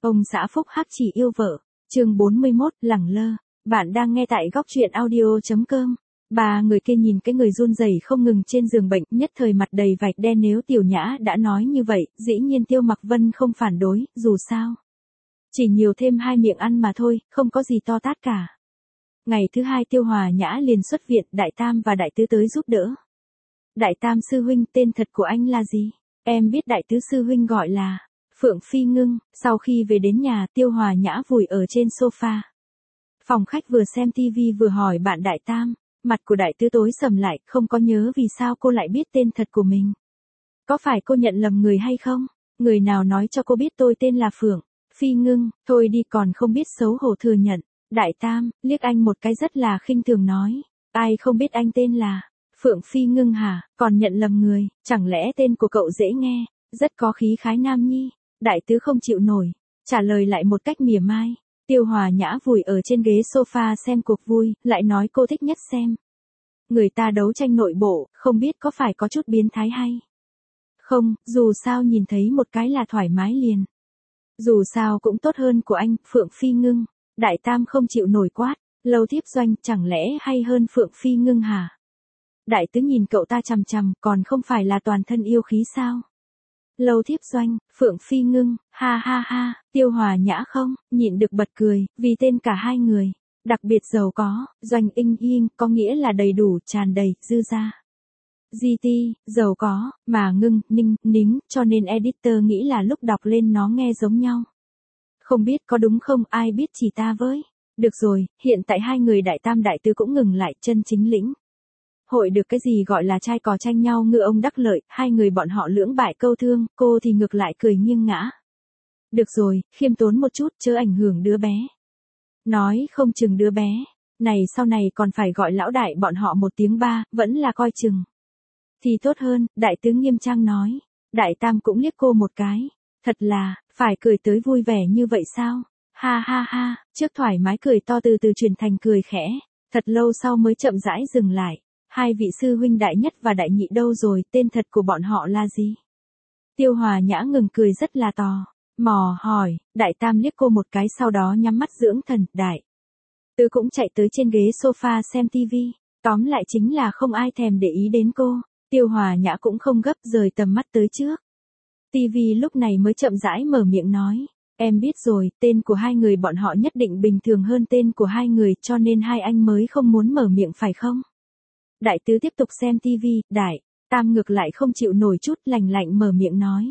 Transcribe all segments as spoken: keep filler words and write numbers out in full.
Ông xã phúc hắc chỉ yêu vợ. Chương bốn mươi mốt, lẳng lơ. Bạn đang nghe tại góc truyện audio chấm com. Ba người kia nhìn cái người run rẩy không ngừng trên giường bệnh, nhất thời mặt đầy vạch đen. Nếu Tiểu Nhã đã nói như vậy, dĩ nhiên Tiêu Mặc Vân không phản đối, dù sao chỉ nhiều thêm hai miệng ăn mà thôi, không có gì to tát cả. Ngày thứ hai Tiêu Hòa Nhã liền xuất viện, Đại Tam và Đại Tứ tới giúp đỡ. Đại Tam sư huynh, tên thật của anh là gì? Em biết Đại Tứ sư huynh gọi là Phượng Phi Ngưng. Sau khi về đến nhà, Tiêu Hòa Nhã vùi ở trên sofa phòng khách vừa xem tivi vừa hỏi bạn Đại Tam. Mặt của Đại Tứ tối sầm lại, không có nhớ vì sao cô lại biết tên thật của mình. Có phải cô nhận lầm người hay không? Người nào nói cho cô biết tôi tên là Phượng Phi Ngưng? Thôi đi, còn không biết xấu hổ thừa nhận. Đại Tam liếc anh một cái rất là khinh thường nói, ai không biết anh tên là Phượng Phi Ngưng hả, còn nhận lầm người, chẳng lẽ tên của cậu dễ nghe, rất có khí khái nam nhi. Đại Tứ không chịu nổi, trả lời lại một cách mỉa mai. Tiêu Hòa Nhã vùi ở trên ghế sofa xem cuộc vui, lại nói cô thích nhất xem người ta đấu tranh nội bộ, không biết có phải có chút biến thái hay không, dù sao nhìn thấy một cái là thoải mái liền. Dù sao cũng tốt hơn của anh, Phượng Phi Ngưng. Đại Tam không chịu nổi quát, Lâu Thiếp Doanh, chẳng lẽ hay hơn Phượng Phi Ngưng hả? Đại Tứ nhìn cậu ta chằm chằm, còn không phải là toàn thân yêu khí sao? Lâu Thiếp Doanh, Phượng Phi Ngưng, ha ha ha. Tiêu Hòa Nhã không nhịn được bật cười, vì tên cả hai người đặc biệt giàu có. Doanh inh yên có nghĩa là đầy đủ, tràn đầy, dư dả. giê tê, giàu có, mà ngưng, ninh, nính, cho nên editor nghĩ là lúc đọc lên nó nghe giống nhau. Không biết có đúng không, ai biết chỉ ta với. Được rồi, hiện tại hai người Đại Tam Đại Tứ cũng ngừng lại, chân chính lĩnh hội được cái gì gọi là trai cò tranh nhau ngư ông đắc lợi, hai người bọn họ lưỡng bại câu thương, cô thì ngược lại cười nghiêng ngã. Được rồi, khiêm tốn một chút, chớ ảnh hưởng đứa bé. Nói không chừng đứa bé này sau này còn phải gọi lão đại bọn họ một tiếng ba, vẫn là coi chừng thì tốt hơn. Đại Tứ nghiêm trang nói. Đại Tam cũng liếc cô một cái. Thật là, phải cười tới vui vẻ như vậy sao? Ha ha ha, trước thoải mái cười to từ từ chuyển thành cười khẽ. Thật lâu sau mới chậm rãi dừng lại. Hai vị sư huynh Đại Nhất và Đại Nhị đâu rồi, tên thật của bọn họ là gì? Tiêu Hòa Nhã ngừng cười rất là tò mò hỏi. Đại Tam liếc cô một cái sau đó nhắm mắt dưỡng thần. Đại Tứ cũng chạy tới trên ghế sofa xem tivi. Tóm lại chính là không ai thèm để ý đến cô. Tiêu Hòa Nhã cũng không gấp, rời tầm mắt tới trước tivi lúc này mới chậm rãi mở miệng nói. Em biết rồi, tên của hai người bọn họ nhất định bình thường hơn tên của hai người, cho nên hai anh mới không muốn mở miệng phải không? Đại Tứ tiếp tục xem tivi. Đại Tam ngược lại không chịu nổi, chút lành lạnh mở miệng nói.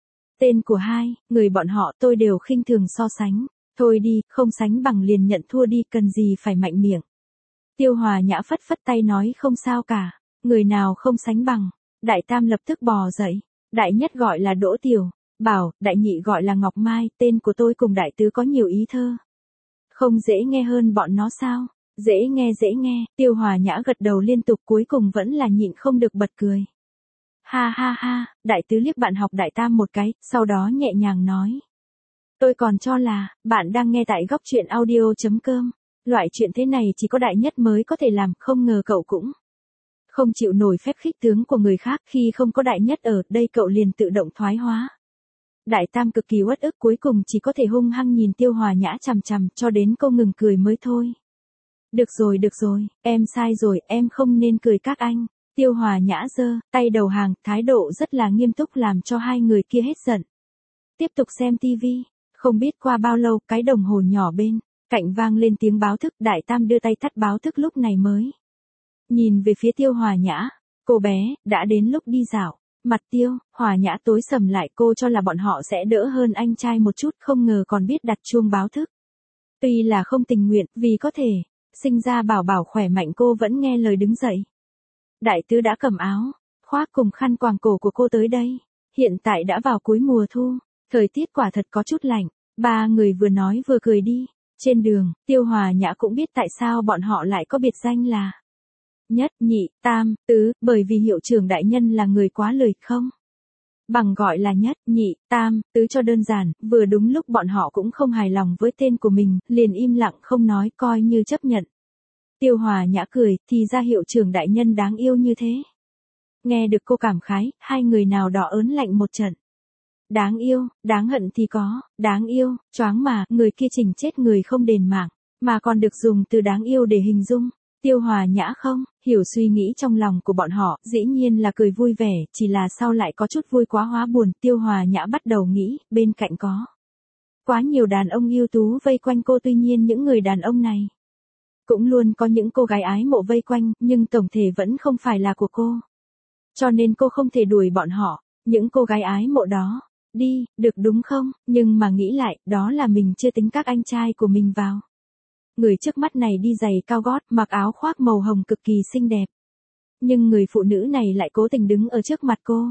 Tên của hai người bọn họ tôi đều khinh thường so sánh. Thôi đi, không sánh bằng liền nhận thua đi, cần gì phải mạnh miệng. Tiêu Hòa Nhã phất phất tay nói không sao cả. Người nào không sánh bằng. Đại Tam lập tức bò dậy. Đại Nhất gọi là Đỗ Tiểu Bảo, Đại Nhị gọi là Ngọc Mai, tên của tôi cùng Đại Tứ có nhiều ý thơ. Không dễ nghe hơn bọn nó sao? Dễ nghe dễ nghe. Tiêu Hòa Nhã gật đầu liên tục, cuối cùng vẫn là nhịn không được bật cười. Ha ha ha. Đại Tứ liếc bạn học Đại Tam một cái, sau đó nhẹ nhàng nói. Tôi còn cho là, bạn đang nghe tại góc truyện audio chấm com. Loại chuyện thế này chỉ có Đại Nhất mới có thể làm, không ngờ cậu cũng không chịu nổi phép khích tướng của người khác, khi không có Đại Nhất ở đây cậu liền tự động thoái hóa. Đại Tam cực kỳ uất ức, cuối cùng chỉ có thể hung hăng nhìn Tiêu Hòa Nhã chằm chằm, cho đến cô ngừng cười mới thôi. Được rồi được rồi, em sai rồi, em không nên cười các anh. Tiêu Hòa Nhã giơ tay đầu hàng, thái độ rất là nghiêm túc làm cho hai người kia hết giận. Tiếp tục xem tivi. Không biết qua bao lâu, cái đồng hồ nhỏ bên cạnh vang lên tiếng báo thức. Đại Tam đưa tay tắt báo thức lúc này mới nhìn về phía Tiêu Hòa Nhã. Cô bé, đã đến lúc đi dạo. Mặt Tiêu Hòa Nhã tối sầm lại, cô cho là bọn họ sẽ đỡ hơn anh trai một chút, không ngờ còn biết đặt chuông báo thức. Tuy là không tình nguyện, vì có thể sinh ra bảo bảo khỏe mạnh, cô vẫn nghe lời đứng dậy. Đại Tứ đã cầm áo khoác cùng khăn quàng cổ của cô tới đây. Hiện tại đã vào cuối mùa thu, thời tiết quả thật có chút lạnh. Ba người vừa nói vừa cười đi. Trên đường, Tiêu Hòa Nhã cũng biết tại sao bọn họ lại có biệt danh là Nhất, Nhị, Tam, Tứ, bởi vì hiệu trưởng đại nhân là người quá lời, không bằng gọi là Nhất, Nhị, Tam, Tứ cho đơn giản. Vừa đúng lúc bọn họ cũng không hài lòng với tên của mình, liền im lặng không nói, coi như chấp nhận. Tiêu Hòa Nhã cười, thì ra hiệu trưởng đại nhân đáng yêu như thế. Nghe được cô cảm khái, hai người nào đỏ ớn lạnh một trận. đáng yêu, đáng hận thì có, đáng yêu, choáng mà, người kia chỉnh chết người không đền mạng, mà còn được dùng từ đáng yêu để hình dung. Tiêu Hòa Nhã không hiểu suy nghĩ trong lòng của bọn họ, dĩ nhiên là cười vui vẻ, chỉ là sau lại có chút vui quá hóa buồn. Tiêu Hòa Nhã bắt đầu nghĩ, bên cạnh có quá nhiều đàn ông ưu tú vây quanh cô, tuy nhiên những người đàn ông này cũng luôn có những cô gái ái mộ vây quanh, nhưng tổng thể vẫn không phải là của cô. Cho nên cô không thể đuổi bọn họ, những cô gái ái mộ đó, đi, được đúng không? Nhưng mà nghĩ lại, đó là mình chưa tính các anh trai của mình vào. Người trước mắt này đi giày cao gót, mặc áo khoác màu hồng cực kỳ xinh đẹp. Nhưng người phụ nữ này lại cố tình đứng ở trước mặt cô.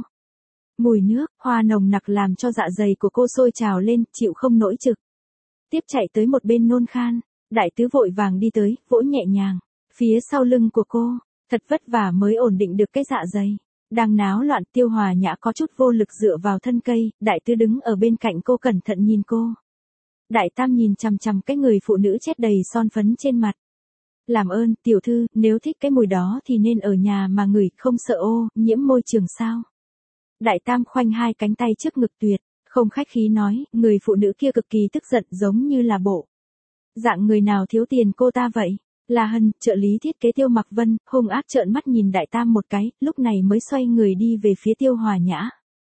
Mùi nước, hoa nồng nặc làm cho dạ dày của cô sôi trào lên, chịu không nổi trực. Tiếp chạy tới một bên nôn khan, đại tứ vội vàng đi tới, vỗ nhẹ nhàng, phía sau lưng của cô, thật vất vả mới ổn định được cái dạ dày. Đang náo loạn. Tiêu Hòa Nhã có chút vô lực dựa vào thân cây, đại tứ đứng ở bên cạnh cô cẩn thận nhìn cô. Đại tam nhìn chằm chằm cái người phụ nữ chết đầy son phấn trên mặt. Làm ơn, tiểu thư, nếu thích cái mùi đó thì nên ở nhà mà ngửi, không sợ ô, nhiễm môi trường sao. Đại tam khoanh hai cánh tay trước ngực tuyệt, không khách khí nói, người phụ nữ kia cực kỳ tức giận giống như là bộ dạng người nào thiếu tiền cô ta vậy. La Hân, trợ lý thiết kế Tiêu Mặc Vân, hung ác trợn mắt nhìn đại tam một cái, lúc này mới xoay người đi về phía Tiêu Hòa Nhã.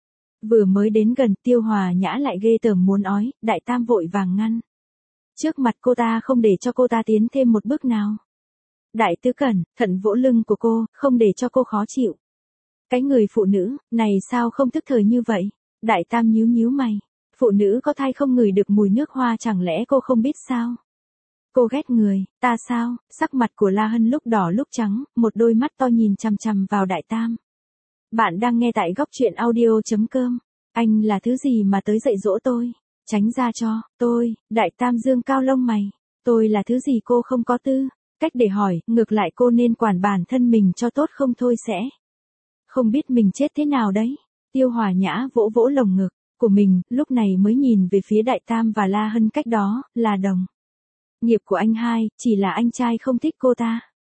Vừa mới đến gần, Tiêu Hòa Nhã lại ghê tởm muốn ói, đại tam vội vàng ngăn trước mặt cô ta, không để cho cô ta tiến thêm một bước nào. Đại tứ cẩn thận vỗ lưng của cô, không để cho cô khó chịu. Cái người phụ nữ này sao không tức thời như vậy? Đại tam nhíu nhíu mày, phụ nữ có thai không ngửi được mùi nước hoa, chẳng lẽ cô không biết sao? Cô ghét người, ta sao? Sắc mặt của La Hân lúc đỏ lúc trắng, một đôi mắt to nhìn chằm chằm vào đại tam. Bạn đang nghe tại góc truyện audio.com. Anh là thứ gì mà tới dạy dỗ tôi? Tránh ra cho, tôi. Đại tam dương cao lông mày. Tôi là thứ gì cô không có tư cách để hỏi, ngược lại cô nên quản bản thân mình cho tốt, không thôi sẽ không biết mình chết thế nào đấy. Tiêu Hòa Nhã vỗ vỗ lồng ngực của mình, lúc này mới nhìn về phía đại tam và La Hân, cách đó là đồng nghiệp của anh hai, chỉ là anh trai không thích cô ta.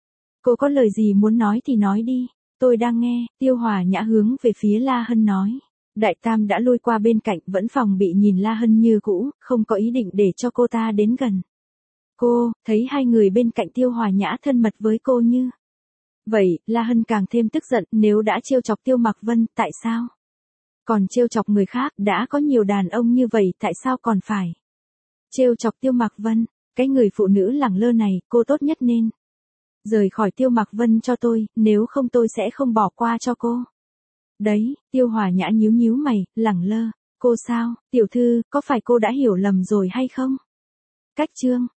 Cô có lời gì muốn nói thì nói đi, tôi đang nghe. Tiêu Hòa Nhã hướng về phía La Hân nói. Đại tam đã lui qua bên cạnh, vẫn phòng bị nhìn La Hân như cũ, không có ý định để cho cô ta đến gần. Cô, thấy hai người bên cạnh Tiêu Hòa Nhã thân mật với cô như vậy, La Hân càng thêm tức giận, nếu đã trêu chọc Tiêu Mặc Vân, tại sao còn trêu chọc người khác? Đã có nhiều đàn ông như vậy, tại sao còn phải trêu chọc Tiêu Mặc Vân? Cái người phụ nữ lẳng lơ này, cô tốt nhất nên rời khỏi Tiêu Mặc Vân cho tôi, nếu không tôi sẽ không bỏ qua cho cô. Đấy, Tiêu Hòa Nhã nhíu nhíu mày, lẳng lơ. Cô sao, tiểu thư, có phải cô đã hiểu lầm rồi hay không? Cách chương